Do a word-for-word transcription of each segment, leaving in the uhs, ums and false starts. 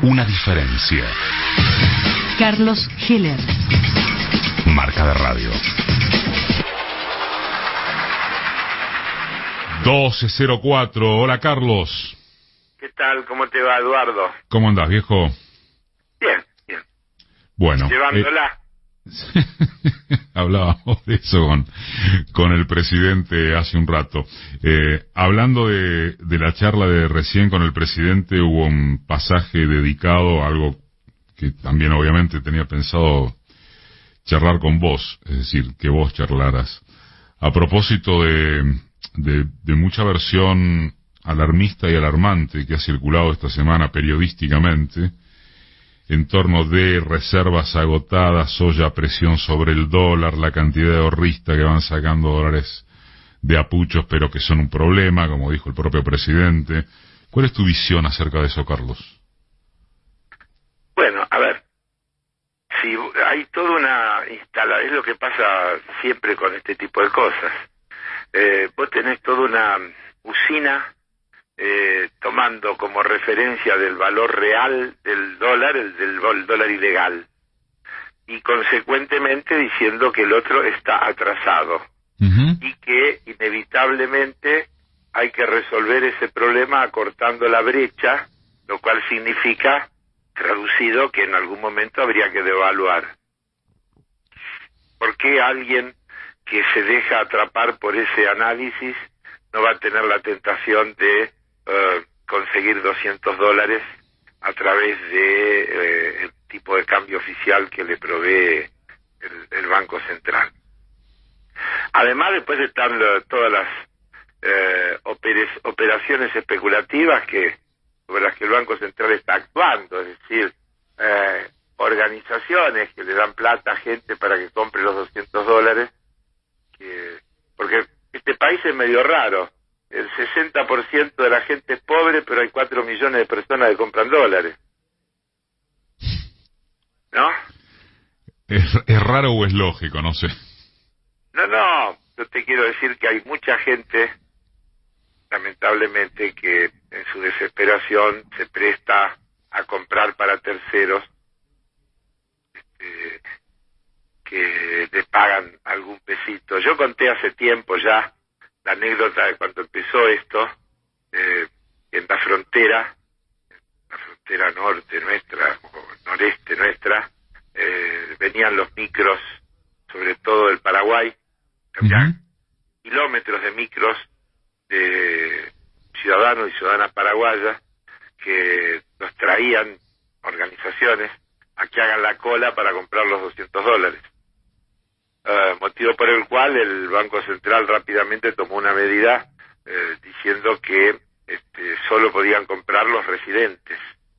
una diferencia. Carlos Heller. Marca de radio. doce cero cuatro. Hola, Carlos. ¿Qué tal? ¿Cómo te va, Eduardo? ¿Cómo andás, viejo? Bien, bien. Bueno. Llevándola. Eh, hablábamos de eso con, con el presidente hace un rato. Eh, hablando de, de la charla de recién con el presidente, hubo un pasaje dedicado a algo que también obviamente tenía pensado charlar con vos, es decir, que vos charlaras. A propósito de, de, de mucha versión alarmista y alarmante que ha circulado esta semana periodísticamente, en torno de reservas agotadas, olla a presión sobre el dólar, la cantidad de ahorristas que van sacando dólares de apuchos, pero que son un problema, como dijo el propio presidente. ¿Cuál es tu visión acerca de eso, Carlos? Bueno, a ver, si hay toda una instala, es lo que pasa siempre con este tipo de cosas. Eh, vos tenés toda una usina Eh, tomando como referencia del valor real del dólar, el del el dólar ilegal, y consecuentemente diciendo que el otro está atrasado, uh-huh. y que inevitablemente hay que resolver ese problema acortando la brecha, lo cual significa, traducido, que en algún momento habría que devaluar. ¿Por qué alguien que se deja atrapar por ese análisis no va a tener la tentación de Uh, conseguir doscientos dólares a través de uh, el tipo de cambio oficial que le provee el, el Banco Central? Además, después están uh, todas las uh, operes, operaciones especulativas que sobre las que el Banco Central está actuando, es decir, uh, organizaciones que le dan plata a gente para que compre los doscientos dólares, que, porque este país es medio raro. El sesenta por ciento de la gente es pobre, pero hay cuatro millones de personas que compran dólares. ¿No? ¿Es, es raro o es lógico? No sé. No, no. Yo te quiero decir que hay mucha gente, lamentablemente, que en su desesperación se presta a comprar para terceros, este, que le pagan algún pesito. Yo conté hace tiempo ya la anécdota de cuando empezó esto, eh, en la frontera, la frontera norte nuestra, o noreste nuestra, eh, venían los micros, sobre todo del Paraguay, había uh-huh. kilómetros de micros de ciudadanos y ciudadanas paraguayas que los traían organizaciones a que hagan la cola para comprar los doscientos dólares. Uh, motivo por el cual el Banco Central rápidamente tomó una medida eh, diciendo que este, solo podían comprar los residentes.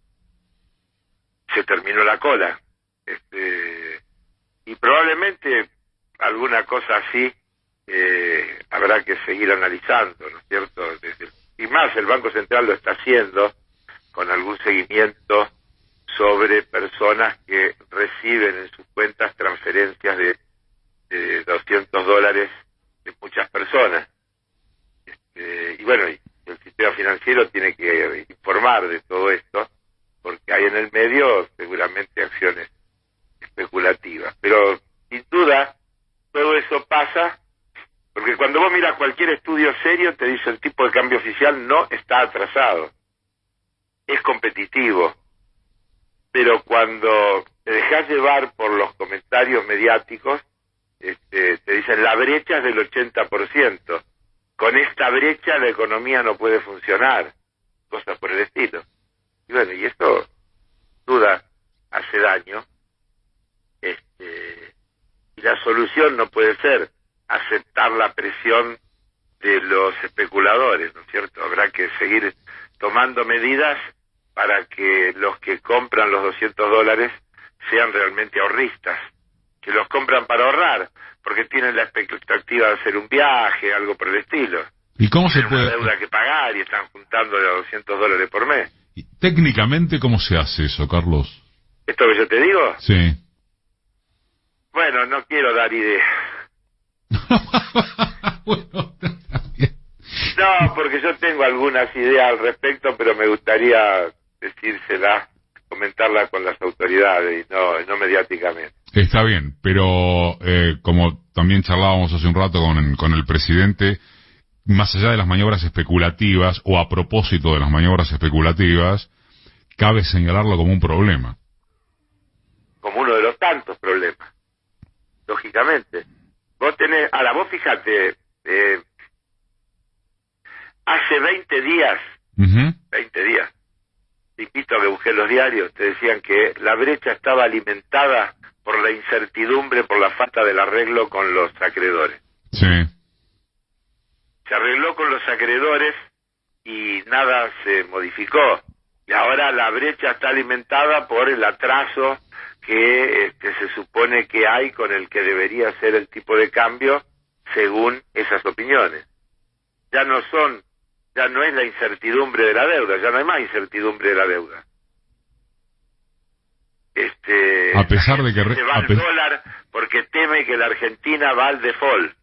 Se terminó la cola. Este, y probablemente alguna cosa así eh, habrá que seguir analizando, ¿no es cierto? Desde, y más, el Banco Central lo está haciendo con algún seguimiento sobre personas que reciben en sus cuentas transferencias de de doscientos dólares de muchas personas. Este, y bueno, y el sistema financiero tiene que informar de todo esto, porque hay en el medio seguramente acciones especulativas. Pero sin duda, todo eso pasa, porque cuando vos miras cualquier estudio serio, te dice el tipo de cambio oficial no está atrasado, es competitivo. Pero cuando te dejás llevar por los comentarios mediáticos, Este, te dicen la brecha es del ochenta por ciento. Con esta brecha la economía no puede funcionar, cosas por el estilo. Y bueno, y esto, duda, hace daño. Este, y la solución no puede ser aceptar la presión de los especuladores, ¿no es cierto? Habrá que seguir tomando medidas para que los que compran los doscientos dólares sean realmente ahorristas, que los compran para ahorrar, porque tienen la expectativa de hacer un viaje, algo por el estilo. ¿Y cómo se tienen puede...? una deuda que pagar y están juntando de doscientos dólares por mes. ¿Y técnicamente cómo se hace eso, Carlos? ¿Esto que yo te digo? Sí. Bueno, no quiero dar ideas. Bueno, no, porque yo tengo algunas ideas al respecto, pero me gustaría decírselas con comentarla con las autoridades y no, no mediáticamente. Está bien, pero eh, como también charlábamos hace un rato con, con el presidente, más allá de las maniobras especulativas, o a propósito de las maniobras especulativas, cabe señalarlo como un problema. Como uno de los tantos problemas, lógicamente. Vos tenés, ahora vos fíjate, eh, hace veinte días, uh-huh. veinte días, te invito a que busques los diarios, te decían que la brecha estaba alimentada por la incertidumbre, por la falta del arreglo con los acreedores. Sí. Se arregló con los acreedores y nada se modificó. Y ahora la brecha está alimentada por el atraso que este, se supone que hay con el que debería ser el tipo de cambio según esas opiniones. Ya no son, ya no es la incertidumbre de la deuda, ya no hay más incertidumbre de la deuda. Este, a pesar de que re- se va al pe- dólar porque teme que la Argentina va al default.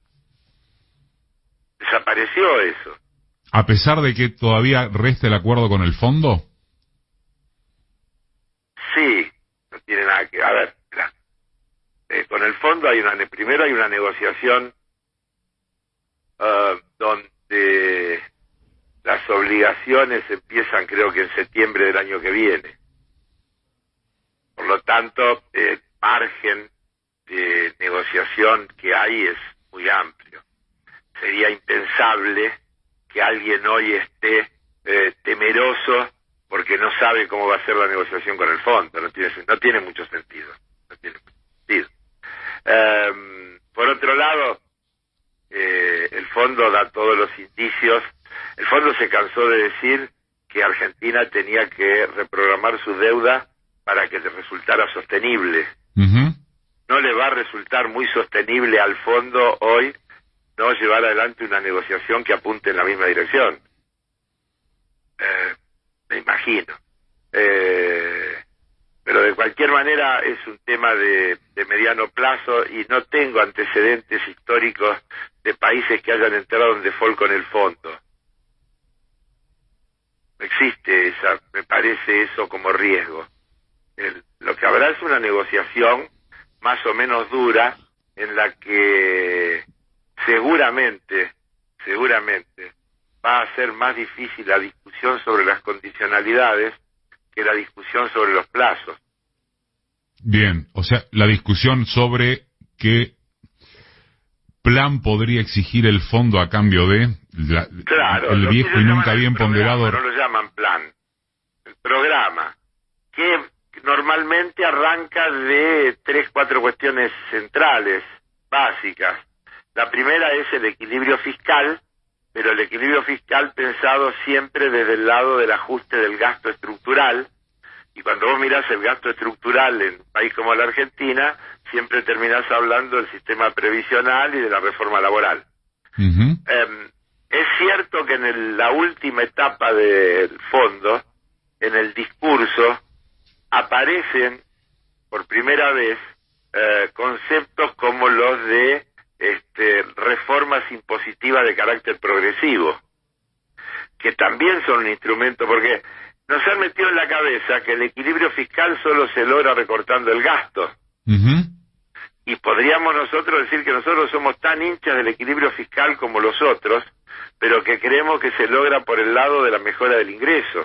Desapareció eso. A pesar de que todavía resta el acuerdo con el fondo. Sí, no tiene nada que a ver. La, eh, con el fondo hay una primero hay una negociación uh, donde las obligaciones empiezan, creo que en septiembre del año que viene. Por lo tanto, el margen de negociación que hay es muy amplio. Sería impensable que alguien hoy esté eh, temeroso porque no sabe cómo va a ser la negociación con el fondo. No tiene, no tiene mucho sentido. No tiene mucho sentido. Um, por otro lado, eh, el fondo da todos los indicios. El fondo se cansó de decir que Argentina tenía que reprogramar su deuda para que le resultara sostenible. Uh-huh. No le va a resultar muy sostenible al fondo hoy no llevar adelante una negociación que apunte en la misma dirección. Eh, me imagino. Eh, pero de cualquier manera es un tema de, de mediano plazo y no tengo antecedentes históricos de países que hayan entrado en default con el fondo. No existe esa, me parece eso como riesgo. El, lo que habrá es una negociación más o menos dura en la que seguramente, seguramente va a ser más difícil la discusión sobre las condicionalidades que la discusión sobre los plazos. Bien, o sea, la discusión sobre qué plan podría exigir el fondo a cambio de la, claro, el viejo y nunca bien ponderado. No lo llaman plan, el programa, que normalmente arranca de tres, cuatro cuestiones centrales, básicas. La primera es el equilibrio fiscal, pero el equilibrio fiscal pensado siempre desde el lado del ajuste del gasto estructural, y cuando vos mirás el gasto estructural en un país como la Argentina, siempre terminás hablando del sistema previsional y de la reforma laboral. Uh-huh. Eh, es cierto que en el, la última etapa del fondo, en el discurso, aparecen por primera vez eh, conceptos como los de este, reformas impositivas de carácter progresivo, que también son un instrumento, porque nos han metido en la cabeza que el equilibrio fiscal solo se logra recortando el gasto. Uh-huh. Y podríamos nosotros decir que nosotros somos tan hinchas del equilibrio fiscal como los otros, pero que creemos que se logra por el lado de la mejora del ingreso.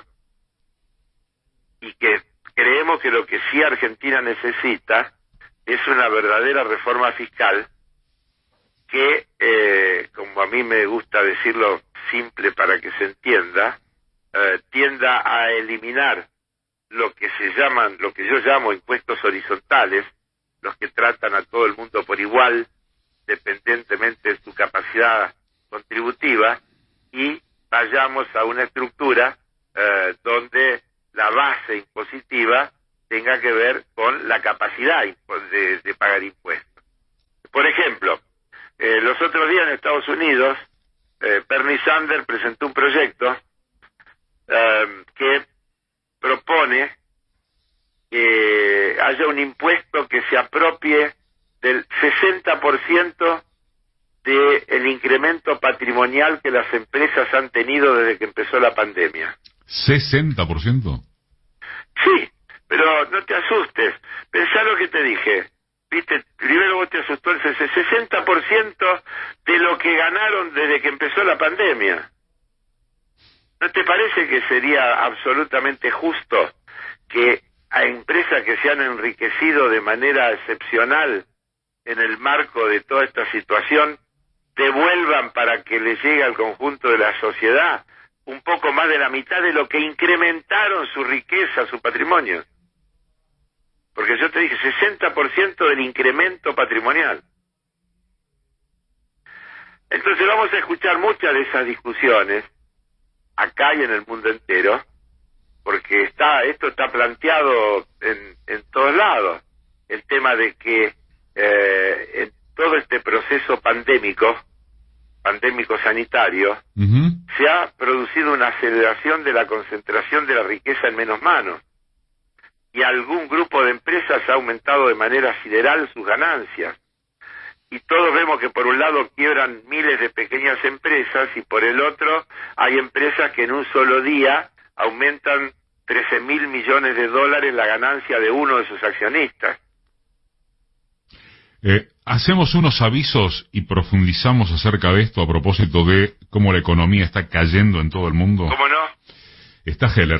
Y que creemos que lo que sí Argentina necesita es una verdadera reforma fiscal que, eh, como a mí me gusta decirlo simple para que se entienda, eh, tienda a eliminar lo que se llaman, lo que yo llamo impuestos horizontales, los que tratan a todo el mundo por igual, dependientemente de su capacidad contributiva, y vayamos a una estructura eh, donde la base impositiva tenga que ver con la capacidad de, de pagar impuestos. Por ejemplo, eh, los otros días en Estados Unidos, eh, Bernie Sanders presentó un proyecto eh, que propone que haya un impuesto que se apropie del sesenta por ciento del incremento patrimonial que las empresas han tenido desde que empezó la pandemia. ¿sesenta por ciento? Sí, Pero no te asustes, pensá lo que te dije. Viste, primero vos te asustó el sesenta por ciento de lo que ganaron desde que empezó la pandemia. ¿No te parece que sería absolutamente justo que a empresas que se han enriquecido de manera excepcional en el marco de toda esta situación devuelvan para que les llegue al conjunto de la sociedad un poco más de la mitad de lo que incrementaron su riqueza, su patrimonio? Porque yo te dije sesenta por ciento del incremento patrimonial. Entonces vamos a escuchar muchas de esas discusiones acá y en el mundo entero, porque está esto está planteado en, en todos lados. El tema de que eh, en todo este proceso pandémico, pandémico sanitario, uh-huh. se ha producido una aceleración de la concentración de la riqueza en menos manos. Y algún grupo de empresas ha aumentado de manera sideral sus ganancias. Y todos vemos que por un lado quiebran miles de pequeñas empresas y por el otro hay empresas que en un solo día aumentan trece mil millones de dólares la ganancia de uno de sus accionistas. Eh, hacemos unos avisos y profundizamos acerca de esto a propósito de cómo la economía está cayendo en todo el mundo. ¿Cómo no? Está Heller.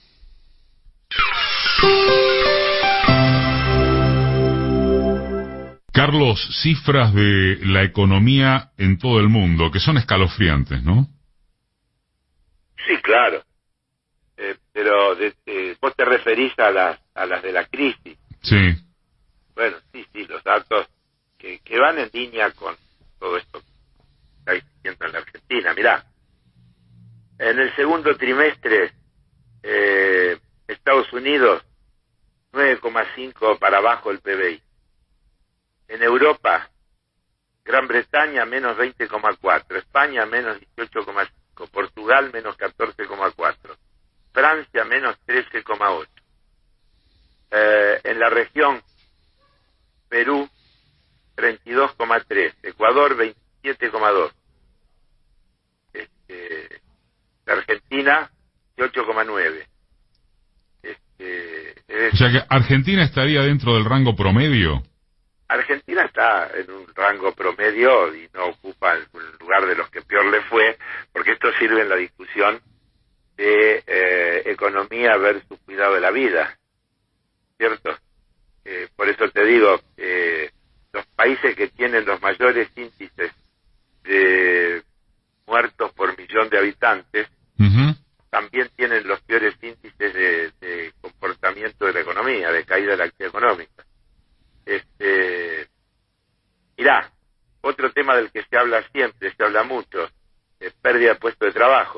Carlos, cifras de la economía en todo el mundo, que son escalofriantes, ¿no? Sí, claro. Eh, pero de, de, vos te referís a las, a las de la crisis. Sí. Bueno, sí, sí, los datos que, que van en línea con todo esto que está diciendo en la Argentina. Mirá, en el segundo trimestre, eh, Estados Unidos, nueve coma cinco para abajo el P B I. En Europa, Gran Bretaña menos veinte coma cuatro, España menos dieciocho coma cinco, Portugal menos catorce coma cuatro, Francia menos trece coma ocho. Eh, en la región, Perú treinta y dos coma tres, Ecuador veintisiete coma dos, este, Argentina dieciocho coma nueve. Este, es, o sea que Argentina estaría dentro del rango promedio. Argentina está en un rango promedio y no ocupa el lugar de los que peor le fue, porque esto sirve en la discusión de eh, economía versus cuidado de la vida, ¿cierto? Eh, por eso te digo, eh, los países que tienen los mayores índices de muertos por millón de habitantes, uh-huh. también tienen los peores índices de, de comportamiento de la economía, de caída de la actividad económica. Este, mirá, otro tema del que se habla siempre, se habla mucho, es pérdida de puestos de trabajo.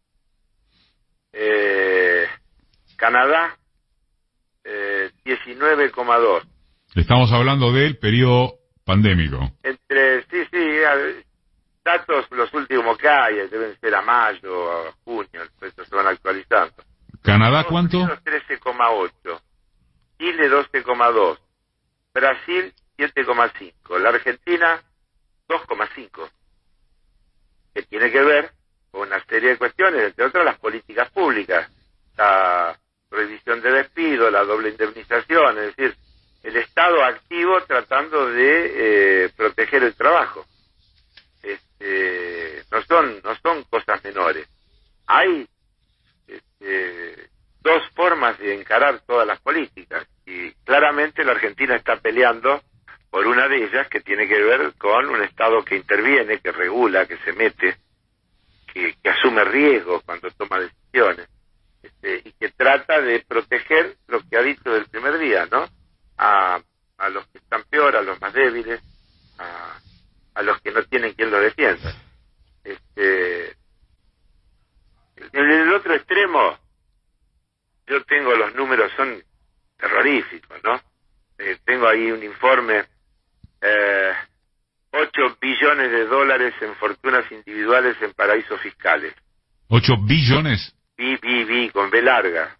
Eh, Canadá, eh, diecinueve coma dos. Estamos hablando del periodo pandémico. Entre, sí, sí, datos los últimos que hay, deben ser a mayo, a junio, estos se van actualizando. ¿Canadá cuánto? trece coma ocho, Chile doce coma dos, Brasil siete coma cinco, la Argentina dos coma cinco, que tiene que ver con una serie de cuestiones, entre otras las políticas públicas, la prohibición de despido, la doble indemnización, es decir, el Estado activo tratando de eh, proteger el trabajo. Este, no son no son cosas menores. Hay este, dos formas de encarar todas las políticas y claramente la Argentina está peleando por una de ellas que tiene que ver con un Estado que interviene, que regula, que se mete, que, que asume riesgos cuando toma decisiones, este, y que trata de proteger lo que ha dicho del primer día, ¿no? A, a los que están peor, a los más débiles, a, a los que no tienen quien los defienda. Este, en el otro extremo, yo tengo los números, son terroríficos, ¿no? Eh, tengo ahí un informe, eh, ocho billones de dólares en fortunas individuales en paraísos fiscales. ¿ocho billones? B, B, B, con B larga.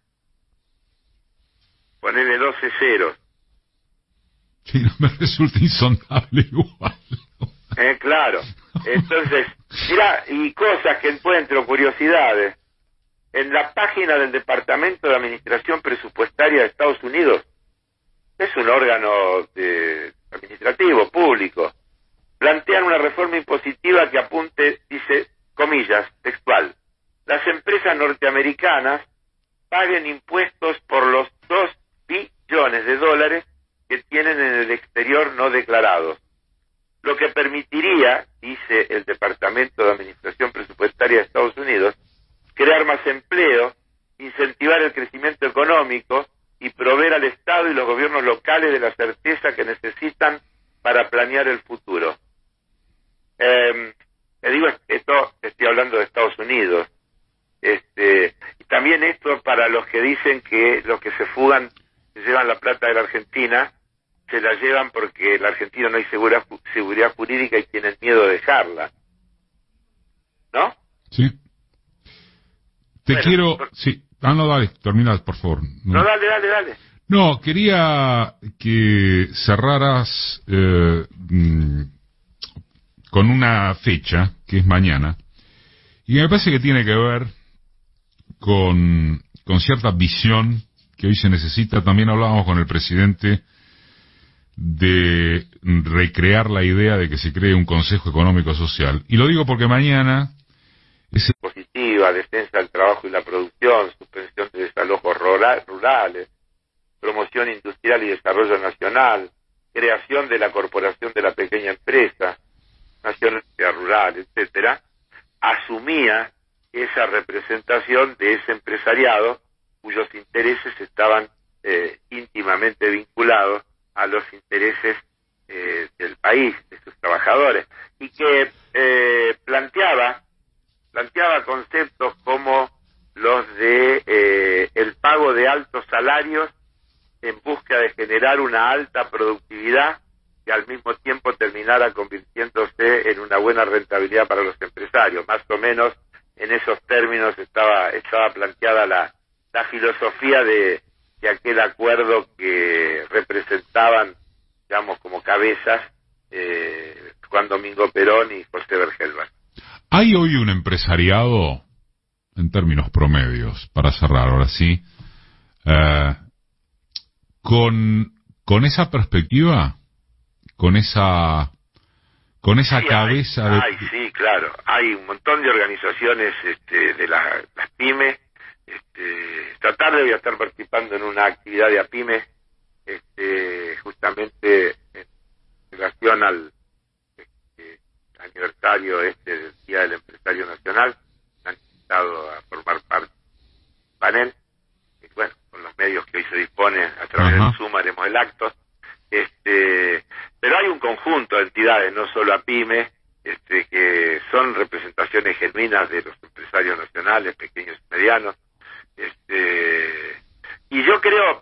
Ponele doce ceros. Sí, no me resulta insondable igual. Eh, claro. Entonces, mira, y cosas que encuentro, curiosidades. en la página del Departamento de Administración Presupuestaria de Estados Unidos, es un órgano de, administrativo, público, plantean una reforma impositiva que apunte, dice, comillas, textual, las empresas norteamericanas paguen impuestos por los dos billones de dólares que tienen en el exterior no declarados, lo que permitiría, dice el Departamento de Administración Presupuestaria de Estados Unidos, crear más empleo, incentivar el crecimiento económico y proveer al Estado y los gobiernos locales de la certeza que necesitan para planear el futuro. Eh, le digo esto, estoy hablando de Estados Unidos. Este, y también esto para los que dicen que los que se fugan, se llevan la plata de la Argentina, se la llevan porque la Argentina no hay segura, seguridad jurídica y tienen miedo de dejarla. ¿No? Sí. Te bueno, quiero... por... Sí. Ah, no, dale, termina, por favor. No. no, dale, dale, dale. No, quería que cerraras eh, mm, con una fecha, que es mañana, y me parece que tiene que ver con, con cierta visión que hoy se necesita. También hablábamos con el presidente de recrear la idea de que se cree un Consejo Económico Social. Y lo digo porque mañana... Es... positiva, defensa del trabajo y la producción, suspensión de desalojos rurales, promoción industrial y desarrollo nacional, creación de la Corporación de la Pequeña Empresa, nacional rural, etcétera, asumía esa representación de ese empresariado cuyos intereses estaban eh, íntimamente vinculados a los intereses eh, del país, de sus trabajadores, y que eh, planteaba planteaba conceptos como los de eh, el pago de altos salarios en busca de generar una alta productividad que al mismo tiempo terminara convirtiéndose en una buena rentabilidad para los empresarios. Más o menos en esos términos estaba estaba planteada la, la filosofía de, de aquel acuerdo que representaban, digamos, como cabezas eh, Juan Domingo Perón y José Bergelbach. ¿Hay hoy un empresariado, en términos promedios, para cerrar ahora sí, eh, con, con esa perspectiva, con esa, con esa sí, cabeza hay, de... hay, sí, claro, hay un montón de organizaciones este, de la, las pymes. Este, esta tarde voy a estar participando en una actividad de APYME, este, justamente en relación al aniversario este del Día del Empresario Nacional. Me han invitado a formar parte del panel, y bueno, con los medios que hoy se dispone a través Ajá. del Zoom haremos el acto. Este, pero hay un conjunto de entidades, no solo APYME, este, que son representaciones genuinas de los empresarios nacionales, pequeños y medianos. Este, y yo creo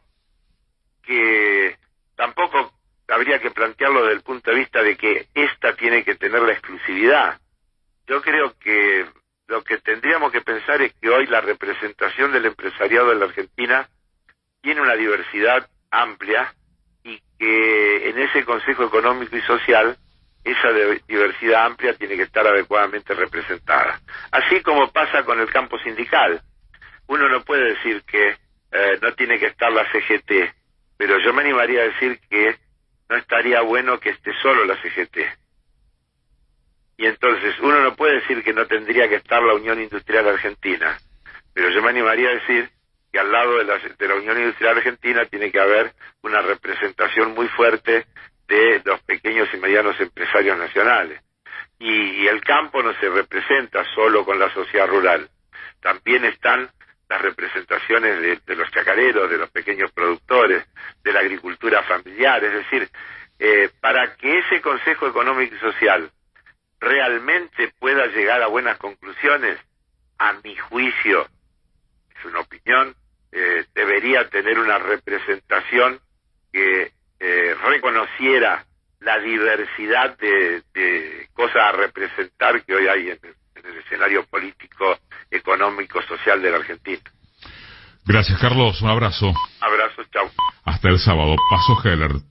que tampoco habría que plantearlo desde el punto de vista de que esta tiene que tener la exclusividad. Yo creo que lo que tendríamos que pensar es que hoy la representación del empresariado de la Argentina tiene una diversidad amplia y que en ese Consejo Económico y Social esa diversidad amplia tiene que estar adecuadamente representada. Así como pasa con el campo sindical. Uno no puede decir que eh, no tiene que estar la C G T, pero yo me animaría a decir que no estaría bueno que esté solo la C G T. Y entonces uno no puede decir que no tendría que estar la Unión Industrial Argentina, pero yo me animaría a decir que al lado de la, de la Unión Industrial Argentina tiene que haber una representación muy fuerte de los pequeños y medianos empresarios nacionales. Y, y el campo no se representa solo con la sociedad rural, también están las representaciones de, de los chacareros, de los pequeños productores, de la agricultura familiar. Es decir, eh, para que ese Consejo Económico y Social realmente pueda llegar a buenas conclusiones, a mi juicio, es una opinión, eh, debería tener una representación que eh, reconociera la diversidad de, de cosas a representar que hoy hay en el, en el escenario político, económico, social de la Argentina. Gracias, Carlos. Un abrazo. Abrazo, chao. Hasta el sábado. Paso Heller.